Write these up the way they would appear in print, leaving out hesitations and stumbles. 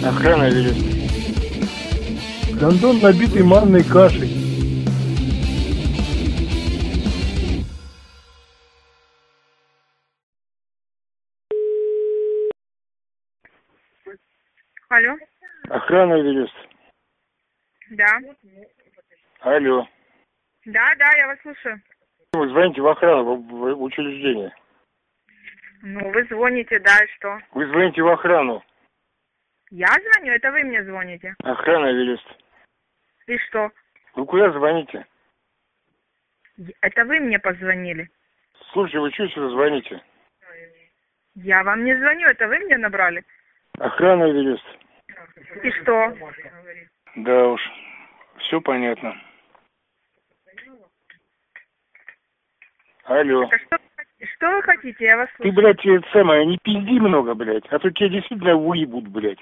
Охрана ведет. Гондон, набитый манной кашей. Алло. Охрана ведет. Да. Алло. Да, я вас слушаю. Вы звоните в охрану, в учреждение. Ну, вы звоните, да, и что? Вы звоните в охрану. Я звоню, это вы мне звоните. Охрана ведет. И что? Вы куда звоните? Это вы мне позвонили. Слушайте, вы что сюда звоните? Я вам не звоню, это вы мне набрали. Охрана ведет. И что? Да уж, все понятно. Алло. Так что вы хотите? Я вас Ты, слушаю. блядь, это самое, не пизди много, блядь, а то тебя действительно выебут, блядь.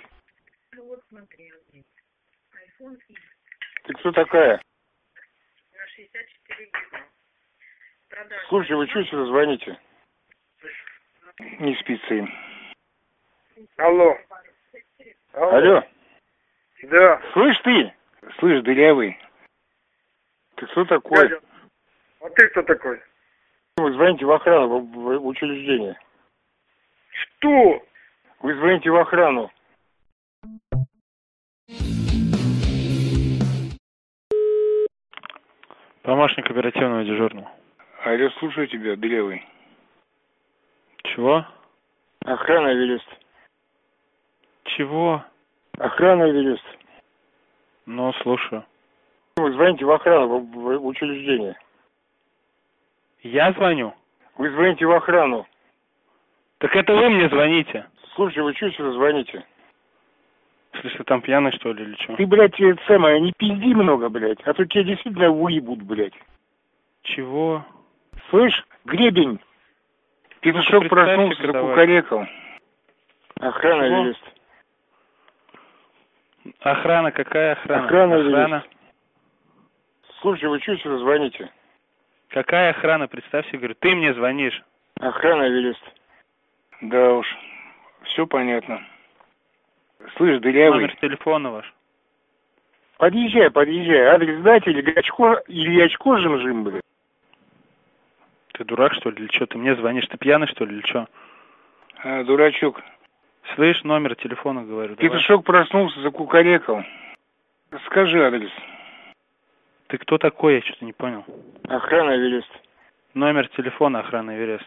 Ты кто такая? Слушай, вы что сюда звоните? Не спится им. Алло. Алло. Да. Слышь ты? Слышь, дырявый. Ты кто такой? Дядя. А ты кто такой? Вы звоните в охрану, в учреждение. Что? Вы звоните в охрану. Помощник оперативного дежурного. Алло, слушаю тебя, дырявый. Чего? Охрана ведет. Чего? Охрана ведет. Ну, слушаю. Вы звоните в охрану, в учреждение. Я звоню? Вы звоните в охрану. Так это вы мне звоните. Слушай, вы что сюда звоните? В смысле, там пьяный, что ли, или что? Ты, блядь, это самое, не пизди много, блядь, а то тебя действительно выебут, блядь. Чего? Слышь, гребень. Петушок проснулся, закукарекал. Охрана Чего? ведет. Охрана? Какая охрана? Охрана Охрана? ведет. Слушай, вы что сюда звоните? Какая охрана? Представься, говорю, ты мне звонишь. Охрана ведет. Да уж, все понятно. Слышь, дырявый. Номер телефона ваш. Подъезжай. Адрес дайте или очко жим, блядь. Ты дурак, что ли, или что? Ты мне звонишь? Ты пьяный, что ли, или что? Дурачок. Слышь, номер телефона, говорю. Давай. Петушок проснулся, закукарекал. Скажи адрес. Ты кто такой? Я что-то не понял. Охрана ведет. Номер телефона охраны Эверест.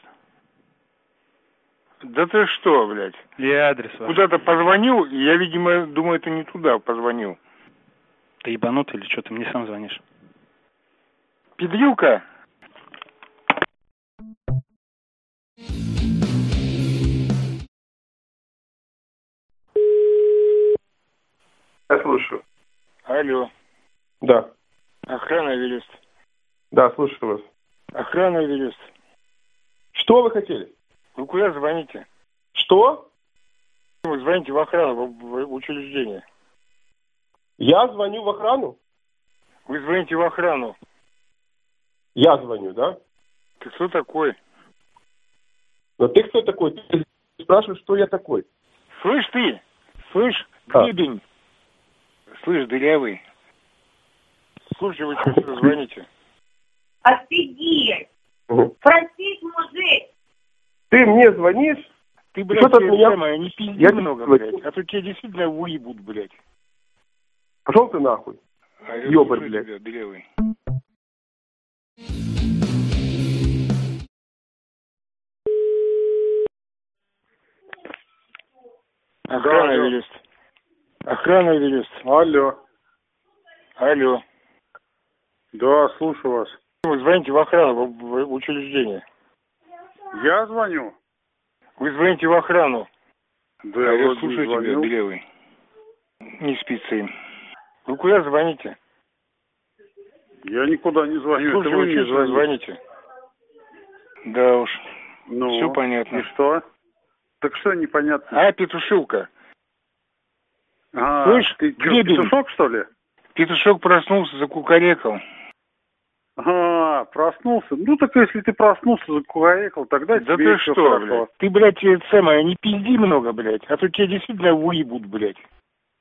Да ты что, блядь? И адрес ваш. Куда-то позвонил, и я, видимо, думаю, это не туда позвонил. Ты ебанутый или что? Ты мне сам звонишь. Педрилка? Я слушаю. Алло. Да. Охрана ведет. Да, слушаю вас. Охрана ведет. Что вы хотели? Вы куда звоните? Что? Вы звоните в охрану, в учреждение. Я звоню в охрану? Вы звоните в охрану. Я звоню, да? Ты кто такой? Но ты кто такой? Ты спрашиваешь, что я такой? Слышь ты? Слышь, А. гребень? Слышь, дырявый? Слушай, вы что сюда звоните? Офигеть! Угу. Простите, мужик! Ты мне звонишь? Ты, блядь, Что ты от меня? самое, не пизди Я много, тебе- блядь, а то тебя действительно выебут, блядь. Пошел ты нахуй. Алло, Ёбарь, слушай блядь. тебя, дырявый. Охрана алло. ведет. Охрана ведет. Алло. Алло. Да, слушаю вас. Вы звоните в охрану, в учреждение. Я звоню? Вы звоните в охрану. Да, Алло, вроде слушаю не тебя, звонил. дырявый. Не спится им. Вы куда звоните? Я никуда не звоню. Слушай, это вы вы что мне сюда звоните? Да уж, Ну, все понятно. и что? Так что непонятно? А, петушилка. А, слышь, ты что, гребень. петушок, что ли? Петушок проснулся, закукарекал. А, проснулся. Ну, так если ты проснулся, закукарекал, тогда Да тебе ты всё что, хорошо. блядь? Ты, блядь, это самое, не пизди много, блядь, а то тебя действительно выебут, блядь.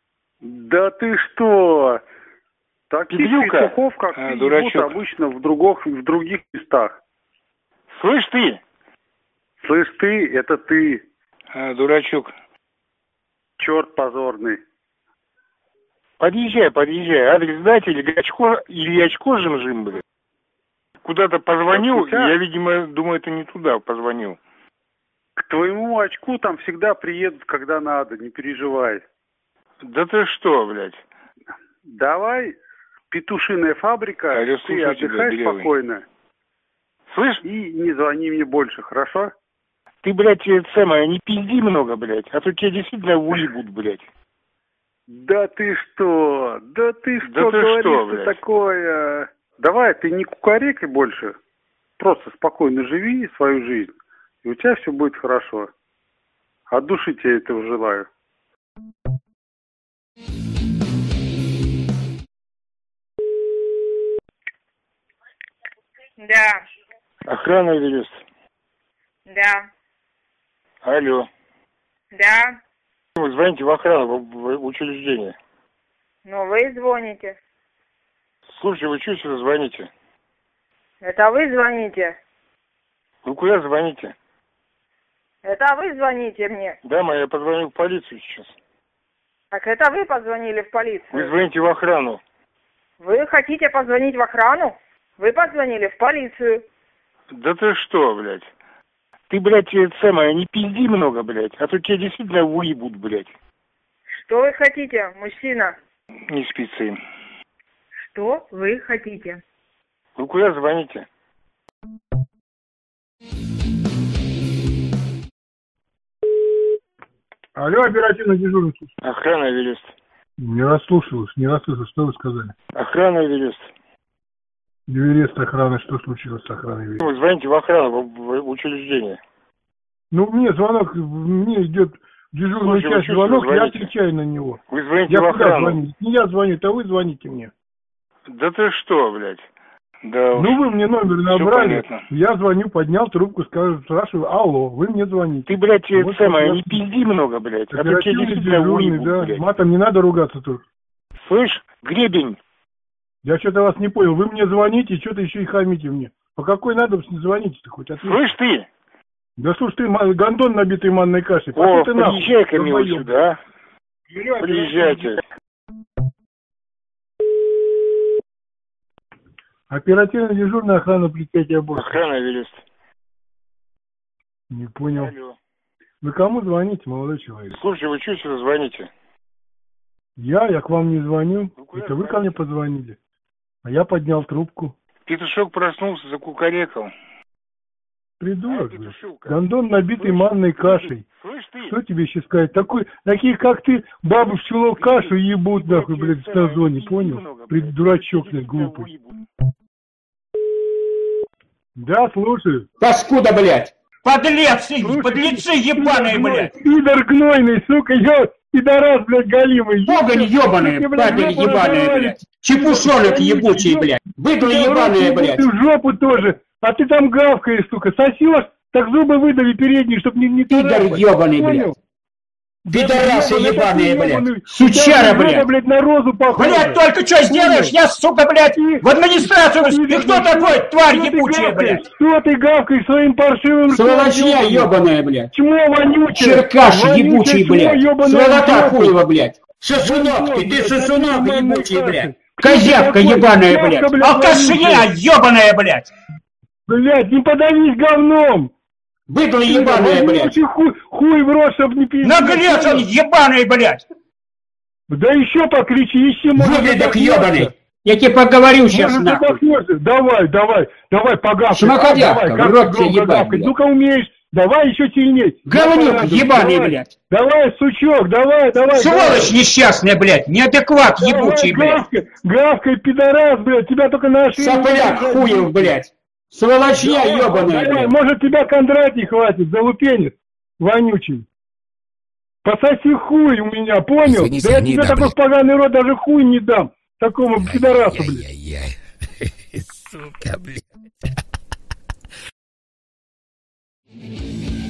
Да ты что? Таких Пидлюка? петухов, как ты, дурачок. живут обычно в других местах. Слышь ты, Слышь ты, это ты, дурачок. черт позорный. Подъезжай. Адрес дать или очко жим-жим, блядь. Куда-то позвонил, Так, у тебя- я, видимо, думаю, это не туда позвонил. К твоему очку там всегда приедут, когда надо, не переживай. Да ты что, блядь? Давай, петушиная фабрика, Алло, ты слушаю тебя, отдыхай Белявый. спокойно. Слышь, И не звони мне больше, хорошо? ты, блядь, самое, не пизди много, блядь, а то тебя действительно уебут, блядь. Да ты что ты говоришь что, блядь? такое? Давай, ты не кукарекай больше. Просто спокойно живи свою жизнь, и у тебя все будет хорошо. От души тебе этого желаю. Да, Охрана ведет. да, Алло. да. Вы звоните в охрану, в учреждение. Ну, вы звоните. Слушай, вы что сюда звоните? Это вы звоните. Вы куда звоните? Это вы звоните мне. Дама, я позвонил в полицию сейчас. Так это вы позвонили в полицию. Вы звоните в охрану. Вы хотите позвонить в охрану? Вы позвонили в полицию. Да ты что, блядь? Ты, блядь, самое, не пизди много, блядь, а то тебя действительно уебут, блядь. Что вы хотите, мужчина? Не спецы. Что вы хотите? Вы куда звоните? Алло, оперативно дежурный. Охрана ведет. Не расслышал, что вы сказали. Охрана ведет. Эверест охраны, что случилось с охраной Эвереста? Вы звоните в охрану, в учреждение. Ну, мне звонок, мне идет дежурный Слушай, вы час что звонок, я звоните? отвечаю на него. Вы звоните Я в куда охрану. звоню? Не я звоню, а вы звоните мне. Да ты что, блядь? Да уж. Ну, вы мне номер набрали, понятно. я звоню, поднял трубку, спрашиваю, алло, вы мне звоните. Ты, блядь, Вот самое, я- не пизди много, блядь, а то тебя Оперативный действительно дежурный, уебут, да. блядь. Матом не надо ругаться тут. Слышь, гребень, Я что-то вас не понял. Вы мне звоните, что-то еще и хамите мне. По какой надобности звоните-то хоть? Ответьте. слышь ты? Да слушай, ты гондон, набитый манной кашей. О, Пошел ты нахуй, приезжай ко мне вот долбоёб. сюда, а? Приезжайте. Оперативно-дежурная охрана предприятия БОС. Охрана ведет. Не понял. Алло. Вы кому звоните, молодой человек? Слушай, вы что сюда звоните? Я к вам не звоню. Ну, куда Это вы ко мне звоните? позвонили. А я поднял трубку. Петушок проснулся, закукарекал. Придурок, А, блядь. петушилка. Гондон, набитый Слышь, манной кашей. Слышь ты? Что тебе еще сказать? Таких, как ты, бабы в чулок кашу ебут, нахуй, блядь, в тазоне, понял? Дурачок, блядь, глупый. Да, слушаю. Паскуда, блядь! Подлецы, Слушай, подлецы ебаные, блядь! Пидор гнойный, сука, пидорас, блядь, галимый. Погонь ебаные, Ты, блядь, падаль жопу ебаные, разорвали. блядь! Чепушонок ебучий, блядь! Быдло ебаное, блядь! Ты в жопу тоже. А ты там гавкаешь, сука. Сосешь, так зубы выдави передние, чтоб не Пидор тарапать. ебаный, блядь! Понял? Пидорасы Да, ебаные, это ты ебаный. блядь! Сучара, У тебя жопа, блядь! на розу похожа. Блядь, только что сделаешь, я, сука, блядь, в администрацию! Ты кто такой, тварь ебучая, блядь? Что ты гавкаешь своим паршивым Сволочья ебаная, блядь! Чмо вонючее. Черкаш Вонючее ебучий, чмо блядь! ебаное Сволота жопа. хуева, блядь! Сосунок ты сосунок Манной ебучий, каши. блядь! Козявка ебаная, блядь! Алкашня ебаная, блядь! Блядь, не подавись говном. Быдло ебаное, блядь! Хуй в рот, чтоб не пиздить. Наглец он ебаный, блядь! Да еще покричи, еще Выглядок ебаный! Я тебе поговорю сейчас, нахуй! Давай, погавкай. Шмакодявка, Давай, в рот тебе громко ебать, гавкай. блядь. Ну-ка умеешь. Давай еще сильней. Говнюк ебаный, блядь! Давай, сучок, давай. Сволочь несчастная, блядь! Неадекват ебучий, блядь! Гавкай, пидорас, блядь. Тебя только на шею. Сопляк хуев, блядь! Сволочья ебаная, Давай, блядь! может тебя Кондратий хватит, залупенец вонючий. Пососи хуй у меня, понял? Извините, да я гнида, тебе такой блядь. поганый рот даже хуй не дам. Такому пидорасу, блядь. Сука, блядь.